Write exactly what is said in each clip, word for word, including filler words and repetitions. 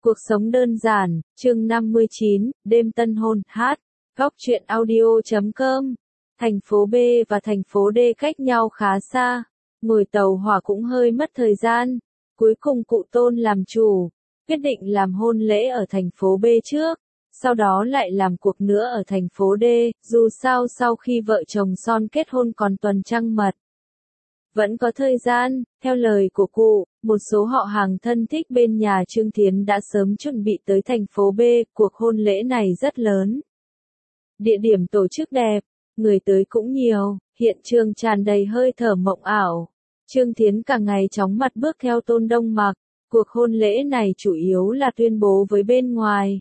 Cuộc sống đơn giản, chương năm mươi chín, đêm tân hôn, hát, góc truyện audio chấm com. Thành phố B và thành phố D cách nhau khá xa, ngồi tàu hỏa cũng hơi mất thời gian. Cuối cùng cụ Tôn làm chủ, quyết định làm hôn lễ ở thành phố B trước, sau đó lại làm cuộc nữa ở thành phố D, dù sao sau khi vợ chồng son kết hôn còn tuần trăng mật. Vẫn có thời gian, theo lời của cụ, một số họ hàng thân thích bên nhà Trương Thiến đã sớm chuẩn bị tới thành phố B, cuộc hôn lễ này rất lớn. Địa điểm tổ chức đẹp, người tới cũng nhiều, hiện trường tràn đầy hơi thở mộng ảo. Trương Thiến cả ngày chóng mặt bước theo Tôn Đông Mặc, cuộc hôn lễ này chủ yếu là tuyên bố với bên ngoài.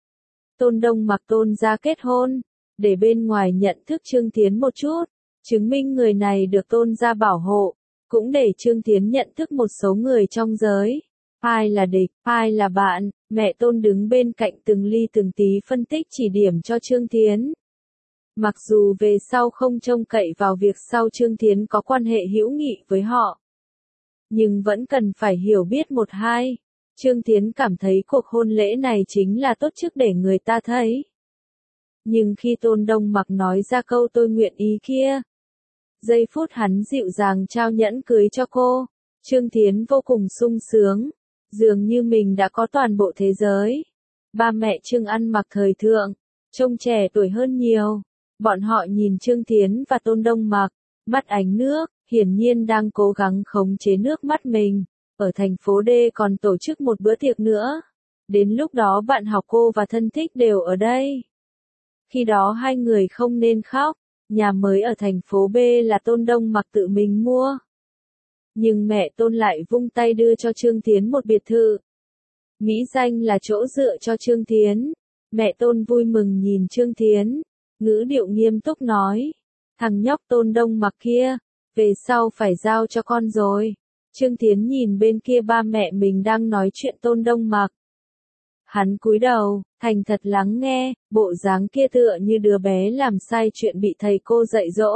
Tôn Đông Mặc Tôn gia kết hôn, để bên ngoài nhận thức Trương Thiến một chút. Chứng minh người này được Tôn gia bảo hộ, cũng để Trương Thiến nhận thức một số người trong giới. Ai là địch, ai là bạn, mẹ Tôn đứng bên cạnh từng ly từng tí phân tích chỉ điểm cho Trương Thiến. Mặc dù về sau không trông cậy vào việc sau Trương Thiến có quan hệ hữu nghị với họ, nhưng vẫn cần phải hiểu biết một hai. Trương Thiến cảm thấy cuộc hôn lễ này chính là tốt trước để người ta thấy. Nhưng khi Tôn Đông Mặc nói ra câu tôi nguyện ý kia, giây phút hắn dịu dàng trao nhẫn cưới cho cô, Trương Thiến vô cùng sung sướng, dường như mình đã có toàn bộ thế giới. Ba mẹ Trương ăn mặc thời thượng, trông trẻ tuổi hơn nhiều. Bọn họ nhìn Trương Thiến và Tôn Đông Mặc, mắt ánh nước, hiển nhiên đang cố gắng khống chế nước mắt mình. Ở thành phố D còn tổ chức một bữa tiệc nữa. Đến lúc đó bạn học cô và thân thích đều ở đây. Khi đó hai người không nên khóc. Nhà mới ở thành phố B là Tôn Đông Mặc tự mình mua. Nhưng mẹ Tôn lại vung tay đưa cho Trương Thiến một biệt thự. Mỹ danh là chỗ dựa cho Trương Thiến. Mẹ Tôn vui mừng nhìn Trương Thiến, ngữ điệu nghiêm túc nói. Thằng nhóc Tôn Đông Mặc kia, về sau phải giao cho con rồi. Trương Thiến nhìn bên kia ba mẹ mình đang nói chuyện Tôn Đông Mặc. Hắn cúi đầu, thành thật lắng nghe, bộ dáng kia tựa như đứa bé làm sai chuyện bị thầy cô dạy dỗ.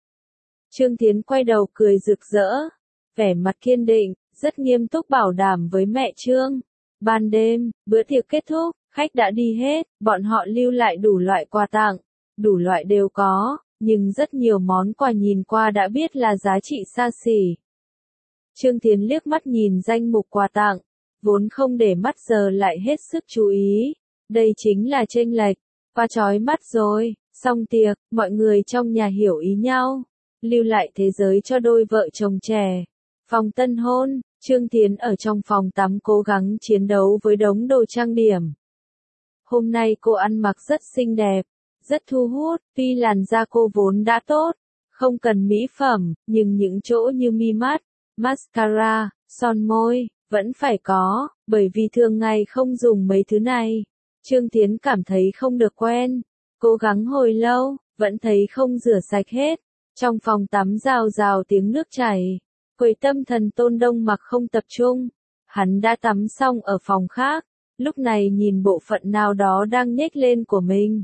Trương Thiến quay đầu cười rực rỡ, vẻ mặt kiên định, rất nghiêm túc bảo đảm với mẹ Trương. Ban đêm, bữa tiệc kết thúc, khách đã đi hết, bọn họ lưu lại đủ loại quà tặng, đủ loại đều có, nhưng rất nhiều món quà nhìn qua đã biết là giá trị xa xỉ. Trương Thiến liếc mắt nhìn danh mục quà tặng, vốn không để mắt giờ lại hết sức chú ý. Đây chính là chênh lệch, qua chói mắt rồi. Xong tiệc, mọi người trong nhà hiểu ý nhau, lưu lại thế giới cho đôi vợ chồng trẻ. Phòng tân hôn, Trương Thiến ở trong phòng tắm cố gắng chiến đấu với đống đồ trang điểm. Hôm nay cô ăn mặc rất xinh đẹp, rất thu hút, tuy làn da cô vốn đã tốt, không cần mỹ phẩm, nhưng những chỗ như mi mắt, mascara, son môi, vẫn phải có, bởi vì thường ngày không dùng mấy thứ này. Trương Thiến cảm thấy không được quen, cố gắng hồi lâu, vẫn thấy không rửa sạch hết. Trong phòng tắm rào rào tiếng nước chảy, quấy tâm thần Tôn Đông Mặc không tập trung. Hắn đã tắm xong ở phòng khác, lúc này nhìn bộ phận nào đó đang nhếch lên của mình.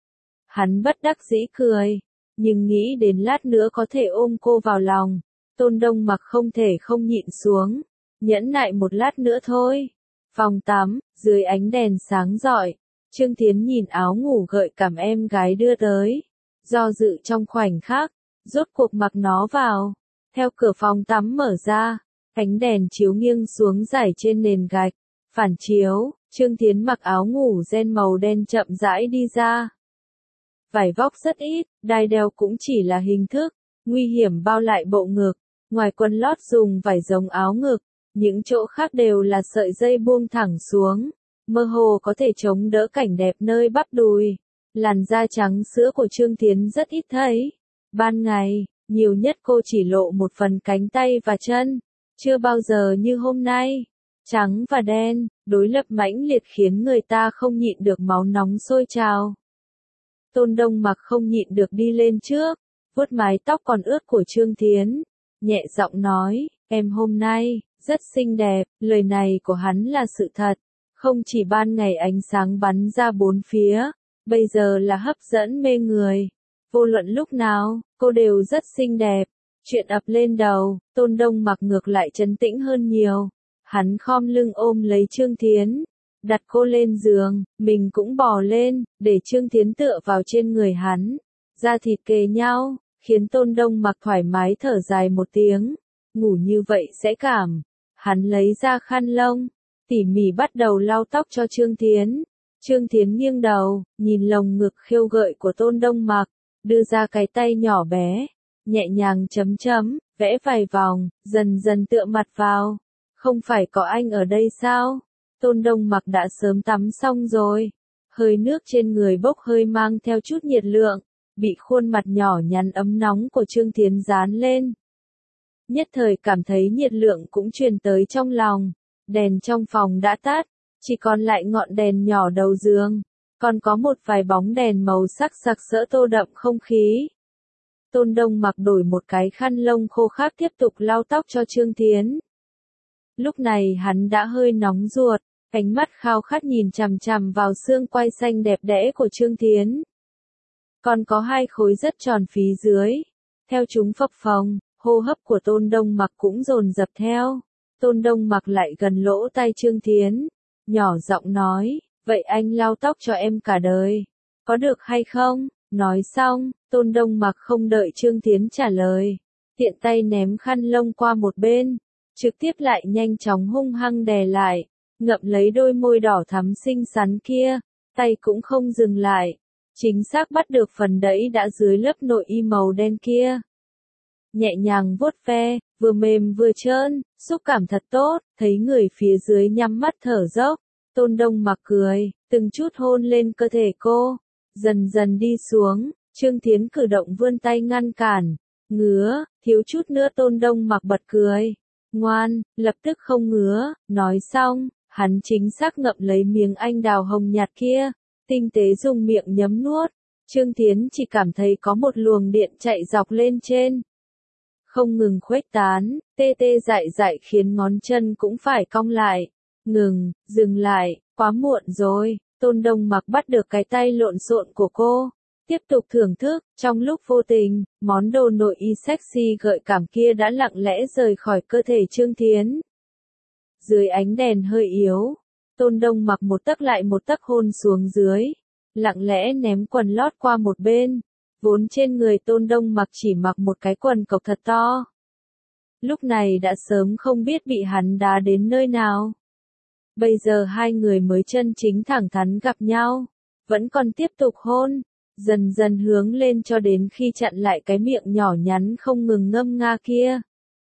Hắn bất đắc dĩ cười, nhưng nghĩ đến lát nữa có thể ôm cô vào lòng. Tôn Đông Mặc không thể không nhịn xuống, nhẫn nại một lát nữa thôi. Phòng tắm, dưới ánh đèn sáng rọi, Trương Thiến nhìn áo ngủ gợi cảm em gái đưa tới. Do dự trong khoảnh khắc, rốt cuộc mặc nó vào. Theo cửa phòng tắm mở ra, ánh đèn chiếu nghiêng xuống rải trên nền gạch. Phản chiếu, Trương Thiến mặc áo ngủ ren màu đen chậm rãi đi ra. Vải vóc rất ít, đai đeo cũng chỉ là hình thức, nguy hiểm bao lại bộ ngực. Ngoài quần lót dùng vải giống áo ngực, những chỗ khác đều là sợi dây buông thẳng xuống, mơ hồ có thể chống đỡ cảnh đẹp nơi bắp đùi. Làn da trắng sữa của Trương Thiến rất ít thấy. Ban ngày, nhiều nhất cô chỉ lộ một phần cánh tay và chân, chưa bao giờ như hôm nay. Trắng và đen, đối lập mãnh liệt khiến người ta không nhịn được máu nóng sôi trào. Tôn Đông Mặc không nhịn được đi lên trước, vuốt mái tóc còn ướt của Trương Thiến, nhẹ giọng nói, em hôm nay rất xinh đẹp. Lời này của hắn là sự thật, không chỉ ban ngày ánh sáng bắn ra bốn phía, bây giờ là hấp dẫn mê người. Vô luận lúc nào, cô đều rất xinh đẹp. Chuyện ập lên đầu, Tôn Đông Mặc ngược lại trấn tĩnh hơn nhiều. Hắn khom lưng ôm lấy Trương Thiến, đặt cô lên giường, mình cũng bò lên, để Trương Thiến tựa vào trên người hắn, da thịt kề nhau, khiến Tôn Đông Mặc thoải mái thở dài một tiếng, ngủ như vậy sẽ cảm. Hắn lấy ra khăn lông, tỉ mỉ bắt đầu lau tóc cho Trương Thiến. Trương Thiến nghiêng đầu, nhìn lồng ngực khiêu gợi của Tôn Đông Mặc, đưa ra cái tay nhỏ bé, nhẹ nhàng chấm chấm, vẽ vài vòng, dần dần tựa mặt vào. Không phải có anh ở đây sao? Tôn Đông Mặc đã sớm tắm xong rồi. Hơi nước trên người bốc hơi mang theo chút nhiệt lượng, bị khuôn mặt nhỏ nhắn ấm nóng của Trương Thiến dán lên. Nhất thời cảm thấy nhiệt lượng cũng truyền tới trong lòng. Đèn trong phòng đã tắt, chỉ còn lại ngọn đèn nhỏ đầu giường, còn có một vài bóng đèn màu sắc sặc sỡ tô đậm không khí. Tôn Đông Mặc đổi một cái khăn lông khô khác tiếp tục lau tóc cho Trương Thiến. Lúc này hắn đã hơi nóng ruột, ánh mắt khao khát nhìn chằm chằm vào xương quai xanh đẹp đẽ của Trương Thiến. Còn có hai khối rất tròn phía dưới. Theo chúng phập phồng, hô hấp của Tôn Đông Mặc cũng dồn dập theo. Tôn Đông Mặc lại gần lỗ tai Trương Thiến, nhỏ giọng nói, vậy anh lau tóc cho em cả đời, có được hay không? Nói xong, Tôn Đông Mặc không đợi Trương Thiến trả lời, tiện tay ném khăn lông qua một bên, trực tiếp lại nhanh chóng hung hăng đè lại, ngậm lấy đôi môi đỏ thắm xinh xắn kia, tay cũng không dừng lại, chính xác bắt được phần đẫy đã dưới lớp nội y màu đen kia. Nhẹ nhàng vuốt ve, vừa mềm vừa trơn, xúc cảm thật tốt, thấy người phía dưới nhắm mắt thở dốc, Tôn Đông Mặc cười, từng chút hôn lên cơ thể cô, dần dần đi xuống, Trương Thiến cử động vươn tay ngăn cản, ngứa, thiếu chút nữa Tôn Đông Mặc bật cười, ngoan, lập tức không ngứa, nói xong, hắn chính xác ngậm lấy miếng anh đào hồng nhạt kia, tinh tế dùng miệng nhấm nuốt, Trương Thiến chỉ cảm thấy có một luồng điện chạy dọc lên trên. Không ngừng khuếch tán, tê tê dại dại khiến ngón chân cũng phải cong lại. Ngừng, dừng lại, quá muộn rồi. Tôn Đông Mặc bắt được cái tay lộn xộn của cô, tiếp tục thưởng thức, trong lúc vô tình, món đồ nội y sexy gợi cảm kia đã lặng lẽ rời khỏi cơ thể Trương Thiến. Dưới ánh đèn hơi yếu, Tôn Đông Mặc một tấc lại một tấc hôn xuống dưới, lặng lẽ ném quần lót qua một bên. Vốn trên người Tôn Đông Mặc chỉ mặc một cái quần cộc thật to. Lúc này đã sớm không biết bị hắn đá đến nơi nào. Bây giờ hai người mới chân chính thẳng thắn gặp nhau, vẫn còn tiếp tục hôn, dần dần hướng lên cho đến khi chặn lại cái miệng nhỏ nhắn không ngừng ngâm nga kia.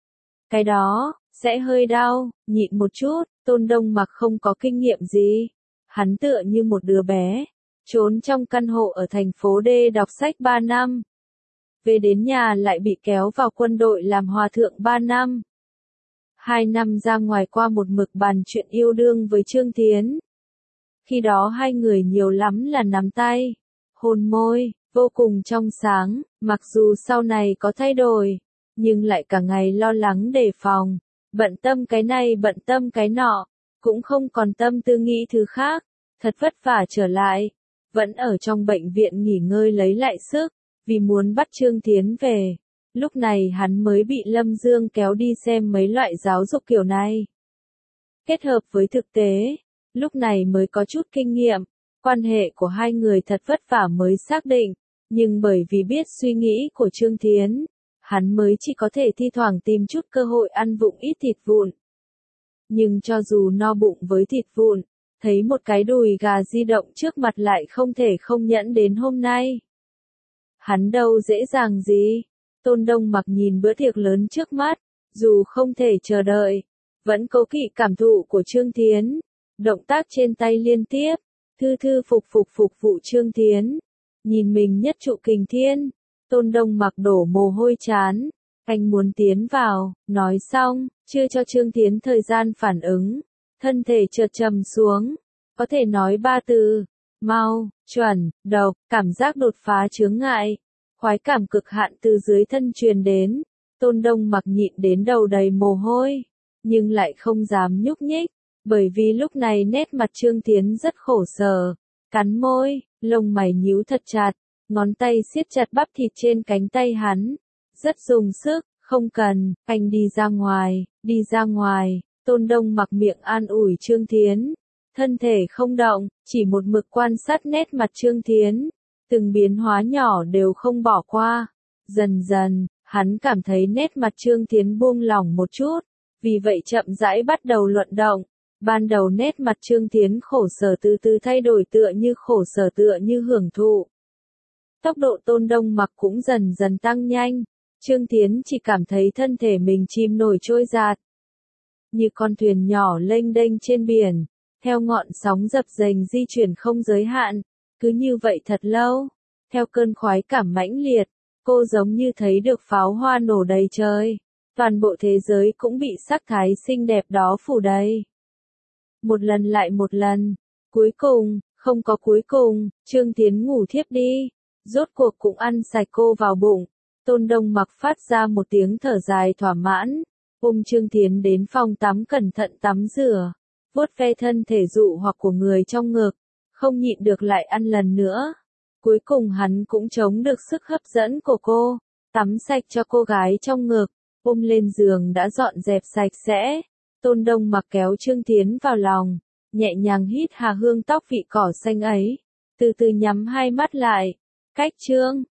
Cái đó, sẽ hơi đau, nhịn một chút, Tôn Đông Mặc không có kinh nghiệm gì. Hắn tựa như một đứa bé, trốn trong căn hộ ở thành phố D đọc sách ba năm. Về đến nhà lại bị kéo vào quân đội làm hòa thượng ba năm. Hai năm ra ngoài qua một mực bàn chuyện yêu đương với Trương Thiến. Khi đó hai người nhiều lắm là nắm tay, hôn môi, vô cùng trong sáng, mặc dù sau này có thay đổi, nhưng lại cả ngày lo lắng đề phòng, bận tâm cái này bận tâm cái nọ, cũng không còn tâm tư nghĩ thứ khác, thật vất vả trở lại. Vẫn ở trong bệnh viện nghỉ ngơi lấy lại sức, vì muốn bắt Trương Thiến về. Lúc này hắn mới bị Lâm Dương kéo đi xem mấy loại giáo dục kiểu này. Kết hợp với thực tế, lúc này mới có chút kinh nghiệm, quan hệ của hai người thật vất vả mới xác định, nhưng bởi vì biết suy nghĩ của Trương Thiến, hắn mới chỉ có thể thi thoảng tìm chút cơ hội ăn vụng ít thịt vụn. Nhưng cho dù no bụng với thịt vụn, thấy một cái đùi gà di động trước mặt lại không thể không nhẫn đến hôm nay. Hắn đâu dễ dàng gì. Tôn Đông Mặc nhìn bữa tiệc lớn trước mắt, dù không thể chờ đợi, vẫn cố kỵ cảm thụ của Trương Thiến. Động tác trên tay liên tiếp, thư thư phục phục phục vụ Trương Thiến. Nhìn mình nhất trụ kình thiên, Tôn Đông Mặc đổ mồ hôi chán. Anh muốn tiến vào, nói xong, chưa cho Trương Thiến thời gian phản ứng. Thân thể chợt trầm xuống, có thể nói ba từ, mau, chuẩn, độc, cảm giác đột phá chướng ngại, khoái cảm cực hạn từ dưới thân truyền đến, Tôn Đông Mặc nhịn đến đầu đầy mồ hôi, nhưng lại không dám nhúc nhích, bởi vì lúc này nét mặt Trương Thiến rất khổ sở, cắn môi, lông mày nhíu thật chặt, ngón tay siết chặt bắp thịt trên cánh tay hắn, rất dùng sức, không cần, anh đi ra ngoài, đi ra ngoài. Tôn Đông Mặc miệng an ủi Trương Thiến, thân thể không động, chỉ một mực quan sát nét mặt Trương Thiến, từng biến hóa nhỏ đều không bỏ qua. Dần dần, hắn cảm thấy nét mặt Trương Thiến buông lỏng một chút, vì vậy chậm rãi bắt đầu luận động. Ban đầu nét mặt Trương Thiến khổ sở từ từ thay đổi tựa như khổ sở tựa như hưởng thụ. Tốc độ Tôn Đông Mặc cũng dần dần tăng nhanh, Trương Thiến chỉ cảm thấy thân thể mình chìm nổi trôi dạt. Như con thuyền nhỏ lênh đênh trên biển, theo ngọn sóng dập dềnh di chuyển không giới hạn, cứ như vậy thật lâu. Theo cơn khoái cảm mãnh liệt, cô giống như thấy được pháo hoa nổ đầy trời. Toàn bộ thế giới cũng bị sắc thái xinh đẹp đó phủ đầy. Một lần lại một lần, cuối cùng, không có cuối cùng, Trương Thiến ngủ thiếp đi, rốt cuộc cũng ăn sạch cô vào bụng. Tôn Đông Mặc phát ra một tiếng thở dài thỏa mãn, ôm Trương Thiến đến phòng tắm cẩn thận tắm rửa, vuốt ve thân thể dụ hoặc của người trong ngực, không nhịn được lại ăn lần nữa. Cuối cùng hắn cũng chống được sức hấp dẫn của cô, tắm sạch cho cô gái trong ngực, ôm lên giường đã dọn dẹp sạch sẽ. Tôn Đông Mặc kéo Trương Thiến vào lòng, nhẹ nhàng hít hà hương tóc vị cỏ xanh ấy, từ từ nhắm hai mắt lại. Cách Trương